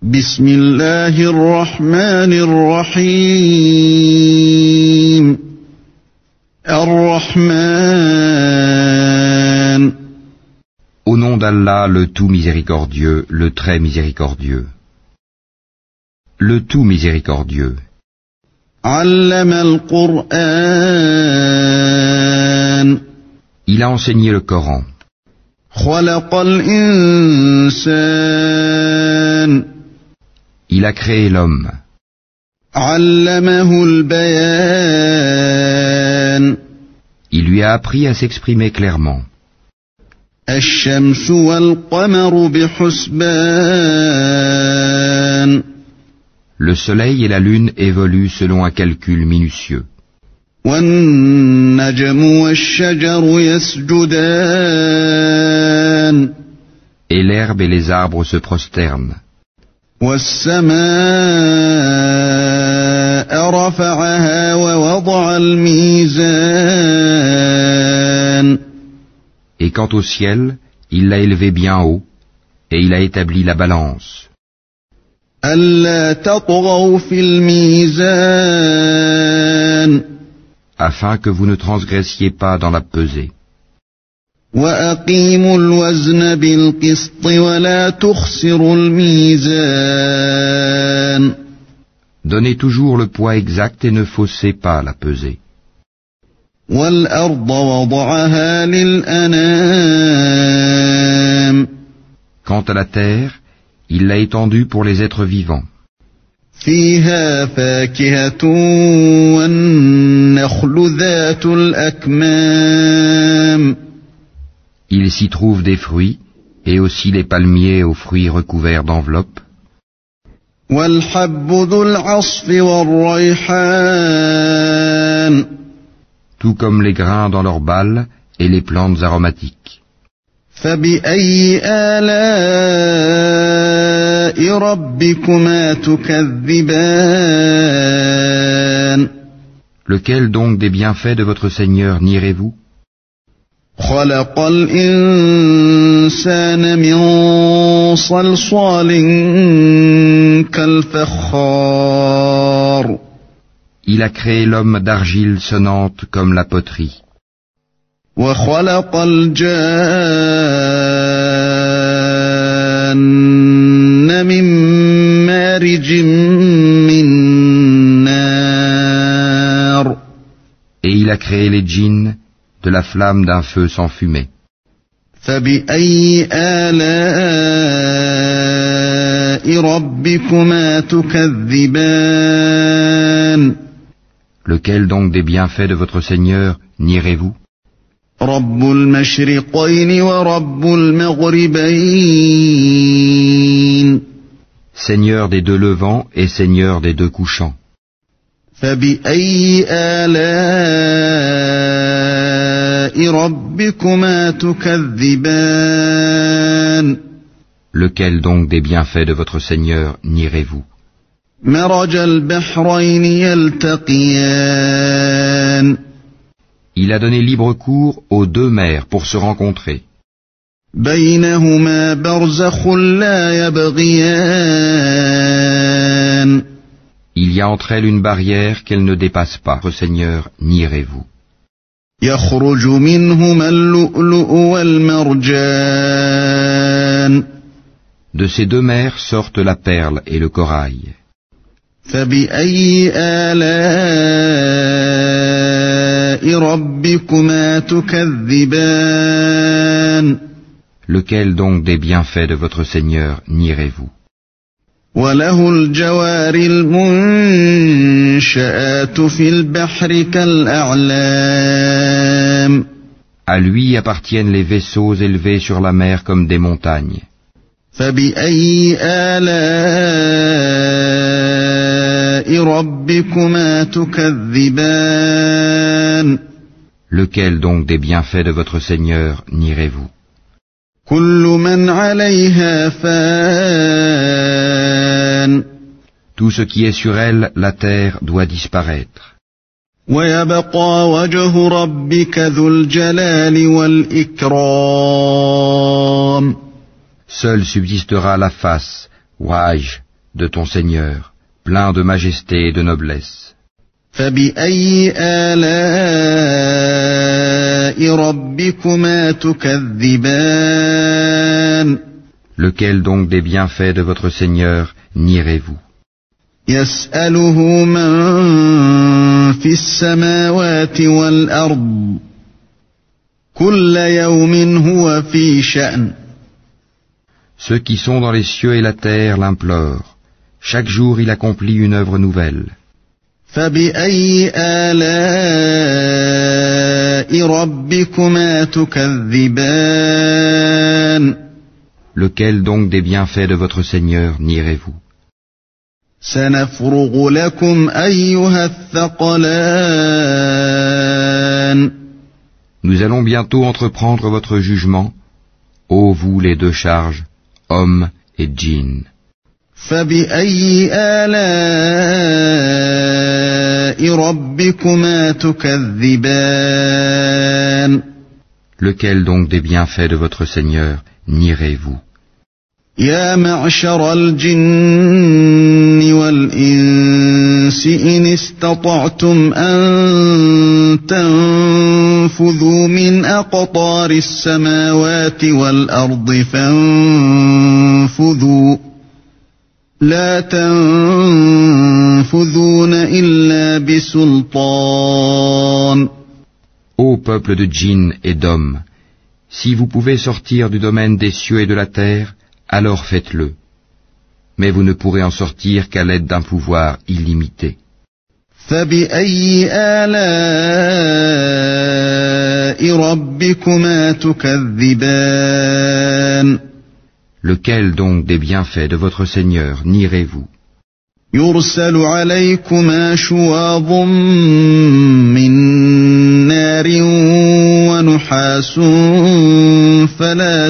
بسم الله الرحمن الرحيم الرحمن Au nom d'Allah, le tout miséricordieux, le très miséricordieux. Le tout miséricordieux. علم القرآن Il a enseigné le Coran. خلق الإنسان Il a créé l'homme. علمه البيان Il lui a appris à s'exprimer clairement. الشمس والقمر بحسبان Le soleil et la lune évoluent selon un calcul minutieux. والنجم والشجر يسجدان Et l'herbe et les arbres se prosternent. والسماء رفعها ووضع الميزان Et quant au ciel, il l'a élevé bien haut, et il a établi la balance. ألا تطغوا في الميزان Afin que vous ne transgressiez pas dans la pesée. وأقيموا الوزن بالقسط ولا تخسروا الميزان Donnez toujours le poids exact et ne faussez pas la pesée. والأرض وضعها للأنام Quant à la terre, il l'a étendue pour les êtres vivants. فيها فاكهة والنخل ذات الأكمام Il s'y trouve des fruits, et aussi les palmiers aux fruits recouverts d'enveloppes, والحب ذو العصف والريحان tout comme les grains dans leurs balles et les plantes aromatiques. فبأي آلاء ربكما تكذبان Lequel donc des bienfaits de votre Seigneur nierez-vous? خلق الإنسان من صلصال كالفخار Il a créé l'homme d'argile sonnante comme la poterie. وخلق الجان من مارج من نار Et il a créé les djinns de la flamme d'un feu sans fumée. فبأي آلاء ربكما تكذبان Lequel donc des bienfaits de votre Seigneur nierez-vous? رب المشرقين ورب المغربين Seigneur des deux levants et Seigneur des deux couchants. فبأي آلاء ربكما تكذبان Lequel donc des bienfaits de votre Seigneur nierez-vous? مرج البحرين يلتقيان Il a donné libre cours aux deux mers pour se rencontrer. بينهما برزخ لا يبغيان Il y a entre elles une barrière qu'elle ne dépasse pas. Votre Seigneur nierez-vous? يخرج منهما اللؤلؤ والمرجان De ces deux mers sortent la perle et le corail. فبأي آلاء ربكما تكذبان Lequel donc des bienfaits de votre Seigneur nierez-vous? وله الجوار المنشآت في البحر كالأعلام À lui appartiennent les vaisseaux élevés sur la mer comme des montagnes. فبأي آلاء ربكما تكذبان Lequel donc des bienfaits de votre Seigneur nierez-vous? كل من عليها فان Tout ce qui est sur elle, la terre, doit disparaître. ويبقى وجه ربك ذو الجلال والإكرام Seule subsistera la face, Wajh, de ton Seigneur, plein de majesté et de noblesse. فبأي آلاء ربكما تكذبان Lequel donc des bienfaits de votre Seigneur nierez-vous? يسأله من في السماوات والأرض كل يوم هو في شأن. Ceux qui sont dans les cieux et la terre l'implorent. Chaque jour il accomplit une œuvre nouvelle. فبأي آلاء ربكما تكذبان Lequel donc des bienfaits de votre Seigneur nierez-vous? سنفرغ لكم أيها الثقلان. Nous allons bientôt entreprendre votre jugement, ô vous les deux charges, hommes et djinns. فبأي آلاء ربكما تكذبان Lequel donc des bienfaits de votre Seigneur nierez-vous? يا معشر الجن والإنس إن استطعتم أن تنفذوا من أقطار السماوات والأرض فانفذوا لا تنفذون إلا بسلطان. Ô peuple de djinns et d'hommes, si vous pouvez sortir du domaine des cieux et de la terre, alors faites-le. Mais vous ne pourrez en sortir qu'à l'aide d'un pouvoir illimité. فبأي آلاء ربكما تكذبان Lequel donc des bienfaits de votre Seigneur nierez-vous? يرسل عليكما شواظ من نار ونحاس فلا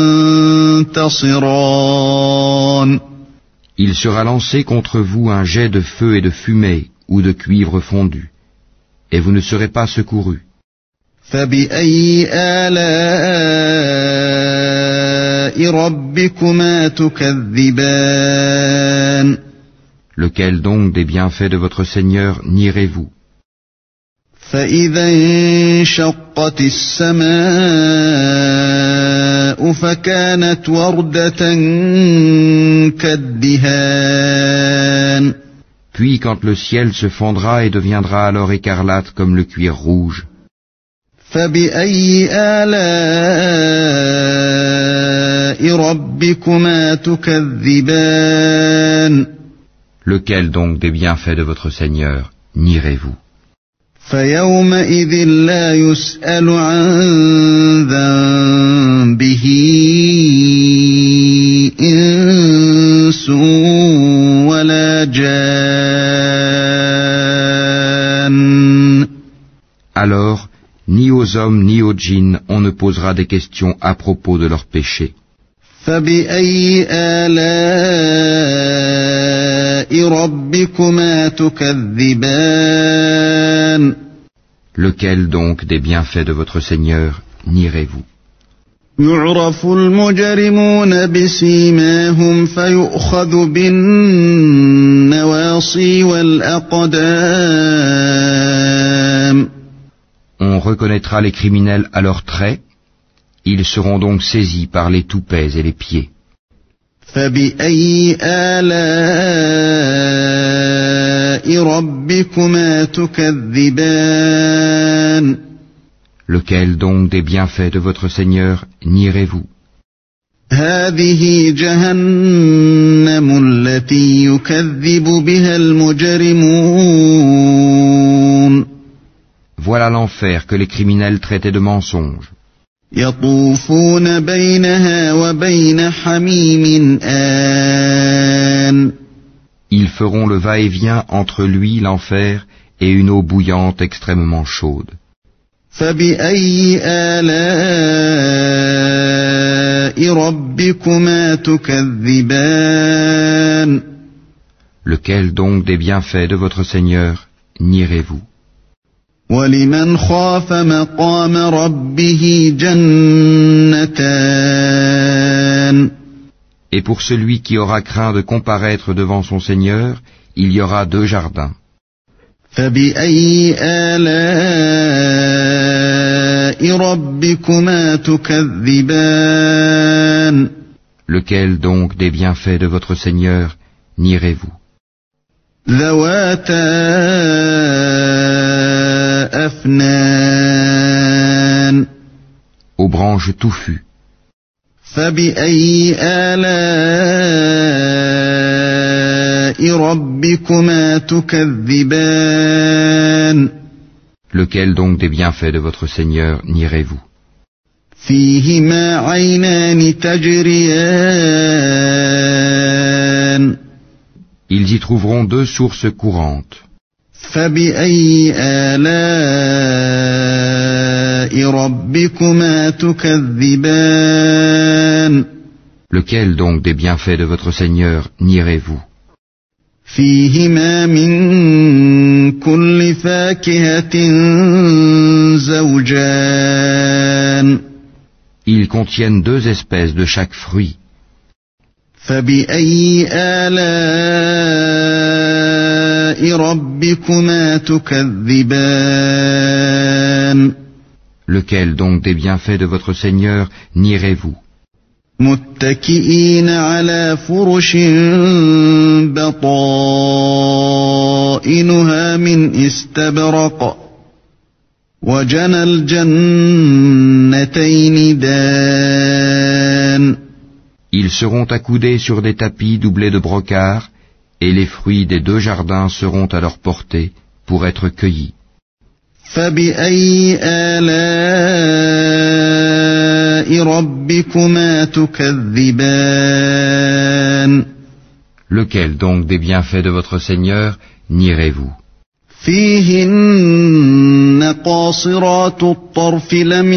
تنتصران. Il sera lancé contre vous un jet de feu et de fumée ou de cuivre fondu, et vous ne serez pas secourus. فبأي آلاء ربكما تكذبان Lequel donc des bienfaits de votre Seigneur nierez-vous? فإذا انشقت السماء فكانت وردة كالدهان. Puis quand le ciel se fendra et deviendra alors écarlate comme le cuir rouge. فبأي آلاء ربكما تكذبان Lequel donc des bienfaits de votre Seigneur nierez-vous? فيومئذ لا يسأل عن ذنبه إنس ولا جان. Alors, ni aux hommes ni aux djinns on ne posera des questions à propos de leurs péchés. فبأي آلاء ربكما تكذبان Lequel donc des bienfaits de votre Seigneur nierez-vous? يعرف المجرمون بسيماهم فيؤخذ بالنواصي والأقدام. On reconnaîtra les criminels à leurs traits, ils seront donc saisis par les toupets et les pieds. فبأي آلاء ربكما تكذبان Lequel donc des bienfaits de votre Seigneur nierez-vous? هذه جهنم التي يكذب بها المجرمون. Voilà l'enfer que les criminels traitaient de mensonge. يطوفون بينها وبين حميم آن. Ils feront le va-et-vient entre lui, l'enfer, et une eau bouillante extrêmement chaude. فبأي آلاء ربكما تكذبان Lequel donc des bienfaits de votre Seigneur nierez-vous? ولمن خاف مقام ربه جنتان. Et pour celui qui aura craint de comparaître devant son Seigneur, il y aura 2 jardins. فبأي آلاء ربكما تكذبان Lequel donc des bienfaits de votre Seigneur nierez-vous? ذواتا أفنان Aux branches touffues. فبأي آلاء ربكما تكذبان Lequel donc des bienfaits de votre Seigneur nierez-vous? فيهما عينان تجريان Ils y trouveront 2 sources courantes. فبأي آلاء ربكما تكذبان Lequel donc des bienfaits de votre Seigneur nierez-vous? فيهما من كل فاكهة زوجان Ils contiennent 2 espèces de chaque fruit. فبأي آلاء ربكما تكذبان Lequel donc des bienfaits de votre Seigneur nierez-vous? متكئين على فرش بطائنها من استبرق وجنى الجنتين دان Ils seront accoudés sur des tapis doublés de brocart, et les fruits des 2 jardins seront à leur portée pour être cueillis. فبأي آلاء ربكما تكذبان Lequel donc des bienfaits de votre Seigneur nierez-vous? فيهن قاصرات الطرف لم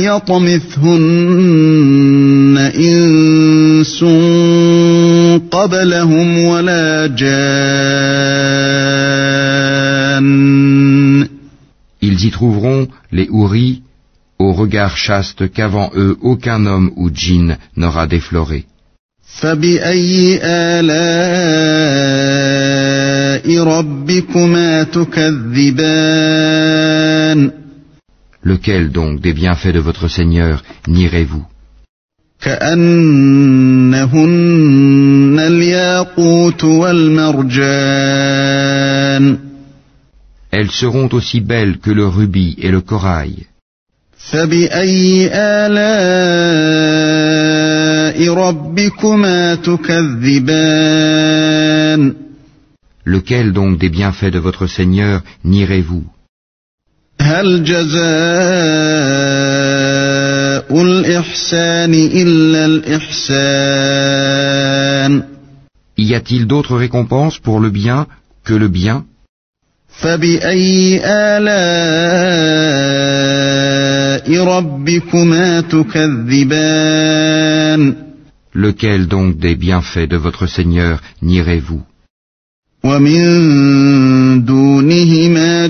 يطمثهن إنس قبلهم ولا جان Ils y trouveront les houris, au regard chaste qu'avant eux aucun homme ou djinn n'aura défloré. فبأي آلاء ربكما تكذبان Lequel donc des bienfaits de votre Seigneur nierez-vous? كأنهن الياقوت والمرجان Elles seront aussi belles que le rubis et le corail. فبأي آلاء ربكما تكذبان Lequel donc des bienfaits de votre Seigneur nierez-vous? هل جزاء الإحسان إلا الإحسان Y a-t-il d'autre récompense pour le bien que le bien? فبأي آلاء ربكما تكذبان Lequel donc des bienfaits de votre Seigneur nierez-vous? ومن دونهما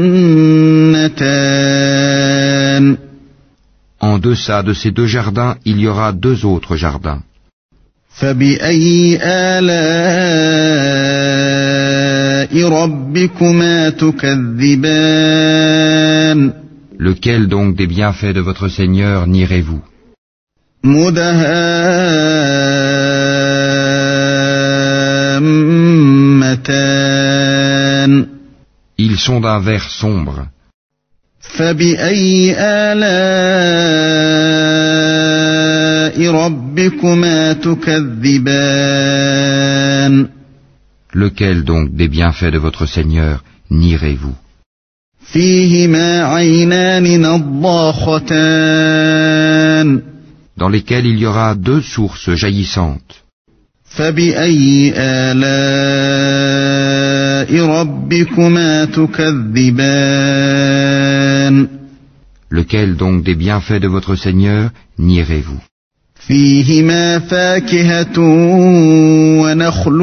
جنتان En deçà de ces 2 jardins, il y aura 2 autres jardins. فبأي آلاء ربكما تكذبان Lequel donc des bienfaits de votre Seigneur nierez-vous? مدهامتان Ils sont d'un vert sombre. فبأي آلاء ربكما تكذبان Lequel donc des bienfaits de votre Seigneur nierez-vous? فيهما عينان نضاختان Dans lesquels il y aura 2 sources jaillissantes. فبأي آلاء ربكما تكذبان Lequel donc des bienfaits de votre Seigneur nierez-vous? فيهما فاكهة ونخل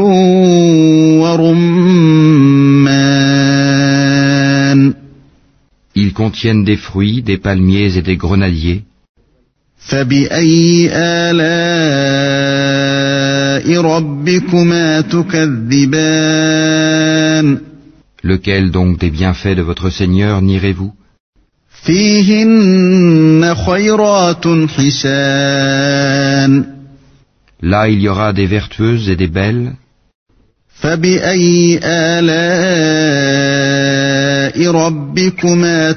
ورمان Ils contiennent des fruits, des palmiers et des grenadiers. فبأي آلاء ربكما تكذبان Lequel donc des bienfaits de votre Seigneur nierez-vous? فيهن خيرات حسان Là il y aura des vertueuses et des belles. فبأي آلاء ربكما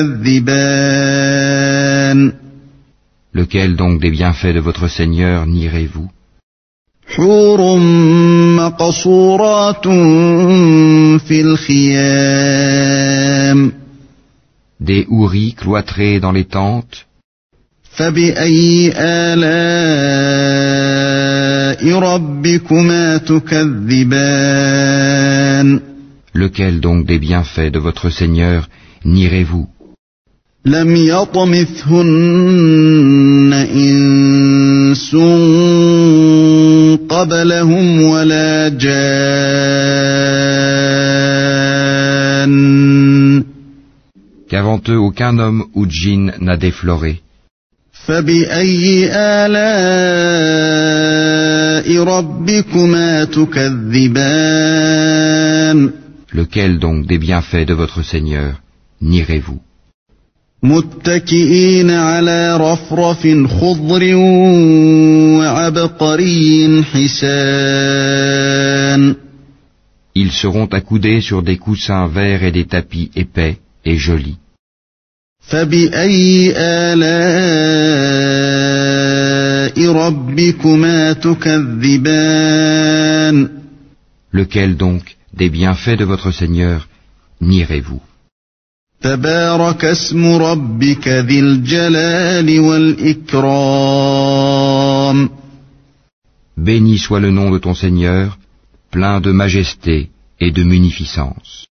تكذبان Lequel donc des bienfaits de votre Seigneur nierez-vous? حور مقصورات في الخيام Des houris cloîtrés dans les tentes. فبأي آلاء ربكما تكذبان Lequel donc des bienfaits de votre Seigneur nierez-vous? لم يطمثهن إنس قبلهم ولا جان Qu'avant eux aucun homme ou djinn n'a défloré. فبأي آلاء ربكما تكذبان Lequel donc des bienfaits de votre Seigneur nierez-vous? متكئين على رفرف خضر وعبقري حسان Ils seront accoudés sur des coussins verts et des tapis épais et jolis. فبأي آلاء ربكما تكذبان Lequel donc des bienfaits de votre Seigneur nierez-vous? تبارك اسم ربك ذي الجلال والإكرام Béni soit le nom de ton Seigneur, plein de majesté et de munificence.